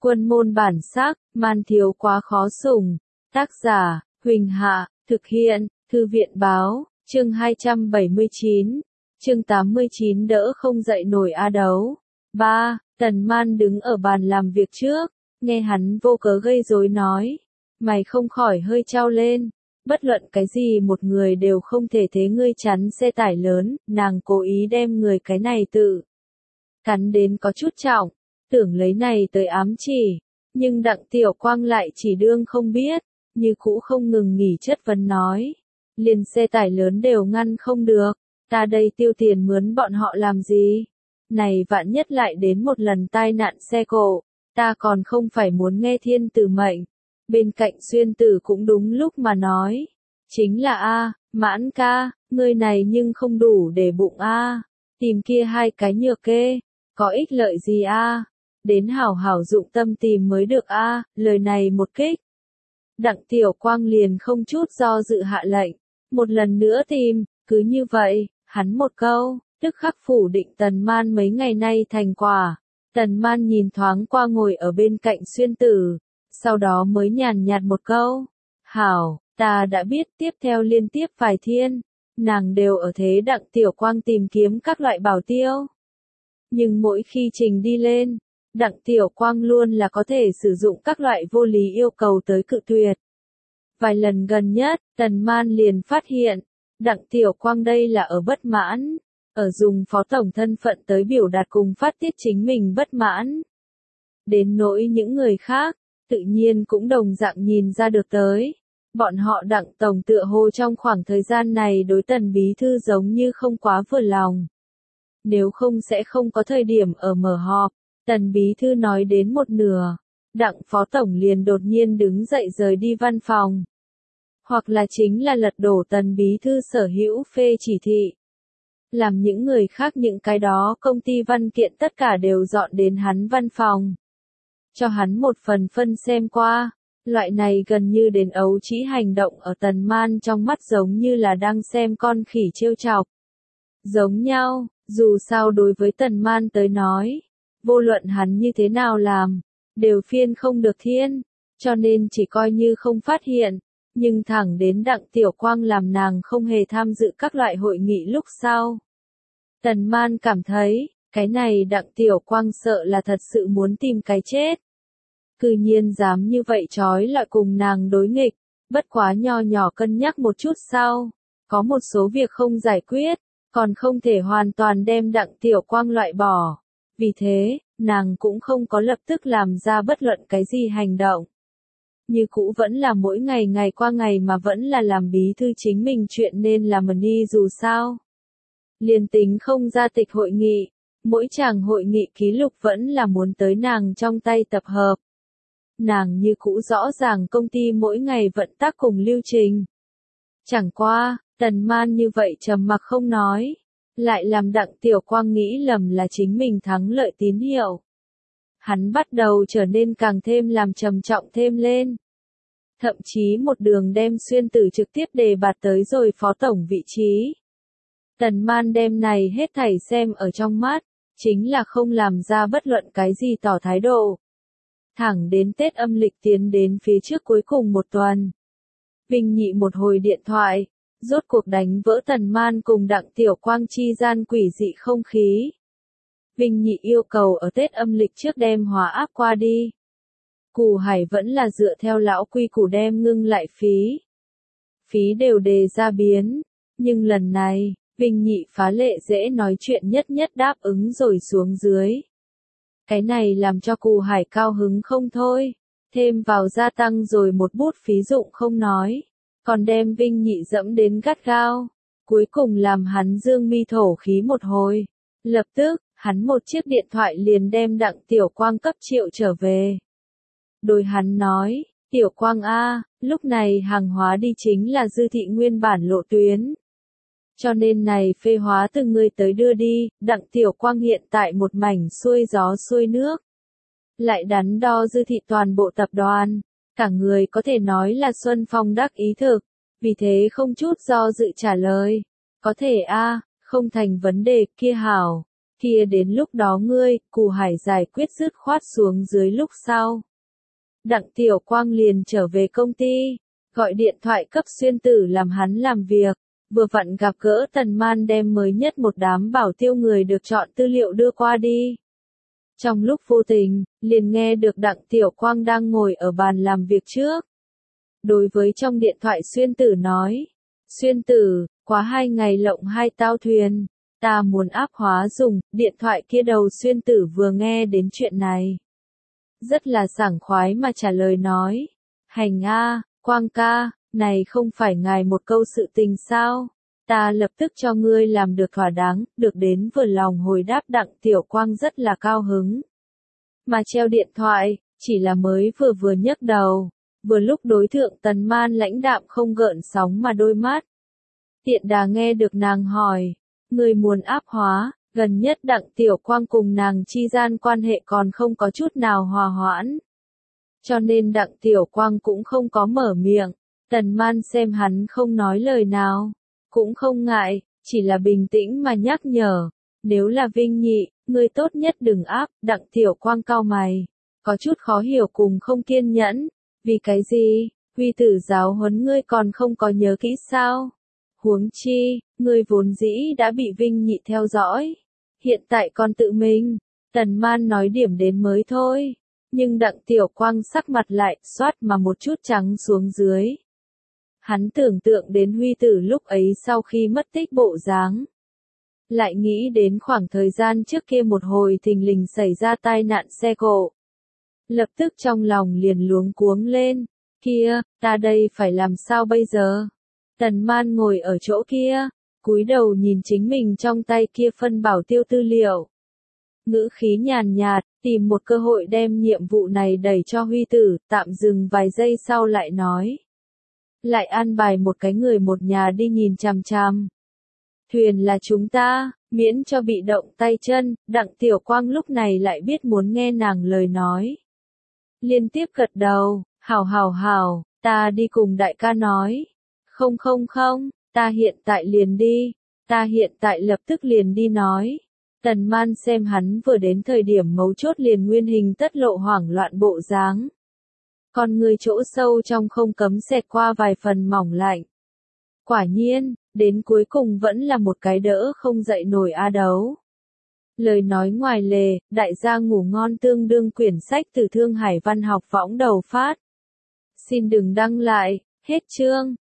Quân môn bản sắc, man thiếu quá khó sủng. Tác giả, Huỳnh Hạ, thực hiện, Thư viện báo, chương 279, chương 89 đỡ không dậy nổi a đấu. 3. Tần Man đứng ở bàn làm việc trước, nghe hắn vô cớ gây rối nói. Mày không khỏi hơi trao lên. Bất luận cái gì một người đều không thể thế ngươi chắn xe tải lớn, nàng cố ý đem người cái này tự cắn đến có chút trọng, tưởng lấy này tới ám chỉ, nhưng Đặng Tiểu Quang lại chỉ đương không biết, như cũ không ngừng nghỉ chất vấn nói. Liền xe tải lớn đều ngăn không được, ta đây tiêu tiền mướn bọn họ làm gì? Này vạn nhất lại đến một lần tai nạn xe cộ, ta còn không phải muốn nghe thiên tử mệnh. Bên cạnh Xuyên Tử cũng đúng lúc mà nói. Chính là a, Mãn ca, ngươi này nhưng không đủ để bụng a. Tìm kia hai cái nhược kê, có ích lợi gì a? Đến hảo hảo dụng tâm tìm mới được a. Lời này một kích. Đặng Tiểu Quang liền không chút do dự hạ lệnh. Một lần nữa tìm, cứ như vậy, hắn một câu, tức khắc phủ định Tần Man mấy ngày nay thành quả. Tần Man nhìn thoáng qua ngồi ở bên cạnh Xuyên Tử, sau đó mới nhàn nhạt một câu. Hảo, ta đã biết. Tiếp theo liên tiếp vài thiên, nàng đều ở thế Đặng Tiểu Quang tìm kiếm các loại bảo tiêu. Nhưng mỗi khi trình đi lên, Đặng Tiểu Quang luôn là có thể sử dụng các loại vô lý yêu cầu tới cự tuyệt. Vài lần gần nhất, Tần Man liền phát hiện, Đặng Tiểu Quang đây là ở bất mãn, ở dùng phó tổng thân phận tới biểu đạt cùng phát tiết chính mình bất mãn. Đến nỗi những người khác, tự nhiên cũng đồng dạng nhìn ra được tới. Bọn họ Đặng tổng tựa hồ trong khoảng thời gian này đối Tần bí thư giống như không quá vừa lòng. Nếu không sẽ không có thời điểm ở mở họp. Tần bí thư nói đến một nửa, Đặng phó tổng liền đột nhiên đứng dậy rời đi văn phòng. Hoặc là chính là lật đổ Tần bí thư sở hữu phê chỉ thị. Làm những người khác những cái đó công ty văn kiện tất cả đều dọn đến hắn văn phòng. Cho hắn một phần phân xem qua. Loại này gần như đến ấu trĩ hành động ở Tần Man trong mắt giống như là đang xem con khỉ trêu chọc. Giống nhau, dù sao đối với Tần Man tới nói, vô luận hắn như thế nào làm, đều phiên không được thiên, cho nên chỉ coi như không phát hiện, nhưng thẳng đến Đặng Tiểu Quang làm nàng không hề tham dự các loại hội nghị lúc sau. Tần Man cảm thấy, cái này Đặng Tiểu Quang sợ là thật sự muốn tìm cái chết. Cư nhiên dám như vậy trói lại cùng nàng đối nghịch, bất quá nho nhỏ cân nhắc một chút sau, có một số việc không giải quyết, còn không thể hoàn toàn đem Đặng Tiểu Quang loại bỏ. Vì thế, nàng cũng không có lập tức làm ra bất luận cái gì hành động. Như cũ vẫn là mỗi ngày ngày qua ngày mà vẫn là làm bí thư chính mình chuyện nên làm đi dù sao. Liên tính không ra tịch hội nghị, mỗi chàng hội nghị ký lục vẫn là muốn tới nàng trong tay tập hợp. Nàng như cũ rõ ràng công ty mỗi ngày vận tác cùng lưu trình. Chẳng qua, Tần Man như vậy trầm mặc không nói, lại làm Đặng Tiểu Quang nghĩ lầm là chính mình thắng lợi tín hiệu. Hắn bắt đầu trở nên càng thêm làm trầm trọng thêm lên. Thậm chí một đường đem Xuyên Tử trực tiếp đề bạt tới rồi phó tổng vị trí. Tần Man đem này hết thảy xem ở trong mắt, chính là không làm ra bất luận cái gì tỏ thái độ. Thẳng đến Tết âm lịch tiến đến phía trước cuối cùng một tuần. Vinh Nhị một hồi điện thoại, rốt cuộc đánh vỡ Tần Man cùng Đặng Tiểu Quang chi gian quỷ dị không khí. Vinh Nhị yêu cầu ở Tết âm lịch trước đem hòa áp qua đi. Cù Hải vẫn là dựa theo lão quy củ đem ngưng lại phí. Phí đều đề ra biến, nhưng lần này, Vinh Nhị phá lệ dễ nói chuyện nhất nhất đáp ứng rồi xuống dưới. Cái này làm cho Cù Hải cao hứng không thôi, thêm vào gia tăng rồi một bút phí dụng không nói, còn đem Vinh Nhị dẫm đến gắt gao, cuối cùng làm hắn dương mi thổ khí một hồi. Lập tức, hắn một chiếc điện thoại liền đem Đặng Tiểu Quang cấp triệu trở về. Đối hắn nói, Tiểu Quang a, lúc này hàng hóa đi chính là dư thị nguyên bản lộ tuyến. Cho nên này phê hóa từ ngươi tới đưa đi, Đặng Tiểu Quang hiện tại một mảnh xuôi gió xuôi nước. Lại đắn đo dư thị toàn bộ tập đoàn, cả người có thể nói là Xuân Phong đắc ý thực, vì thế không chút do dự trả lời. Có thể a, không thành vấn đề, kia hảo. Kia đến lúc đó ngươi, Cù Hải giải quyết dứt khoát xuống dưới lúc sau. Đặng Tiểu Quang liền trở về công ty, gọi điện thoại cấp Xuyên Tử làm hắn làm việc, vừa vặn gặp gỡ Tần Man đem mới nhất một đám bảo tiêu người được chọn tư liệu đưa qua đi. Trong lúc vô tình, liền nghe được Đặng Tiểu Quang đang ngồi ở bàn làm việc trước. Đối với trong điện thoại Xuyên Tử nói, Xuyên Tử, quá 2 ngày lộng 2 tao thuyền, ta muốn áp hóa dùng, điện thoại kia đầu Xuyên Tử vừa nghe đến chuyện này. Rất là sảng khoái mà trả lời nói, hành a, Quang ca, này không phải ngài một câu sự tình sao, ta lập tức cho ngươi làm được thỏa đáng, được đến vừa lòng hồi đáp. Đặng Tiểu Quang rất là cao hứng. Mà treo điện thoại, chỉ là mới vừa nhấc đầu, vừa lúc đối thượng Tần Man lãnh đạm không gợn sóng mà đôi mắt. Tiện đà nghe được nàng hỏi, người muốn áp hóa, gần nhất Đặng Tiểu Quang cùng nàng chi gian quan hệ còn không có chút nào hòa hoãn. Cho nên Đặng Tiểu Quang cũng không có mở miệng, Tần Man xem hắn không nói lời nào, cũng không ngại, chỉ là bình tĩnh mà nhắc nhở, nếu là Vinh Nhị, ngươi tốt nhất đừng áp. Đặng Tiểu Quang cau mày, có chút khó hiểu cùng không kiên nhẫn, vì cái gì, Huy Tử giáo huấn ngươi còn không có nhớ kỹ sao? Huống chi, ngươi vốn dĩ đã bị Vinh Nhị theo dõi, hiện tại còn tự mình. Tần Man nói điểm đến mới thôi, nhưng Đặng Tiểu Quang sắc mặt lại xoát mà một chút trắng xuống dưới. Hắn tưởng tượng đến Huy Tử lúc ấy sau khi mất tích bộ dáng, lại nghĩ đến khoảng thời gian trước kia một hồi thình lình xảy ra tai nạn xe cộ. Lập tức trong lòng liền luống cuống lên, kia, ta đây phải làm sao bây giờ? Tần Man ngồi ở chỗ kia, cúi đầu nhìn chính mình trong tay kia phân bảo tiêu tư liệu. Ngữ khí nhàn nhạt, tìm một cơ hội đem nhiệm vụ này đẩy cho Huy Tử, tạm dừng vài giây sau lại nói. Lại an bài một cái người một nhà đi nhìn chằm chằm. Thuyền là chúng ta, miễn cho bị động tay chân. Đặng Tiểu Quang lúc này lại biết muốn nghe nàng lời nói. Liên tiếp gật đầu, hảo, ta đi cùng đại ca nói. Không, ta hiện tại liền đi, ta hiện tại lập tức liền đi nói. Tần Man xem hắn vừa đến thời điểm mấu chốt liền nguyên hình tất lộ hoảng loạn bộ dáng. Còn người chỗ sâu trong không cấm xẹt qua vài phần mỏng lạnh. Quả nhiên, đến cuối cùng vẫn là một cái đỡ không dậy nổi a đấu. Lời nói ngoài lề, đại gia ngủ ngon. Tương đương quyển sách từ Thương Hải Văn học võng đầu phát. Xin đừng đăng lại, hết chương.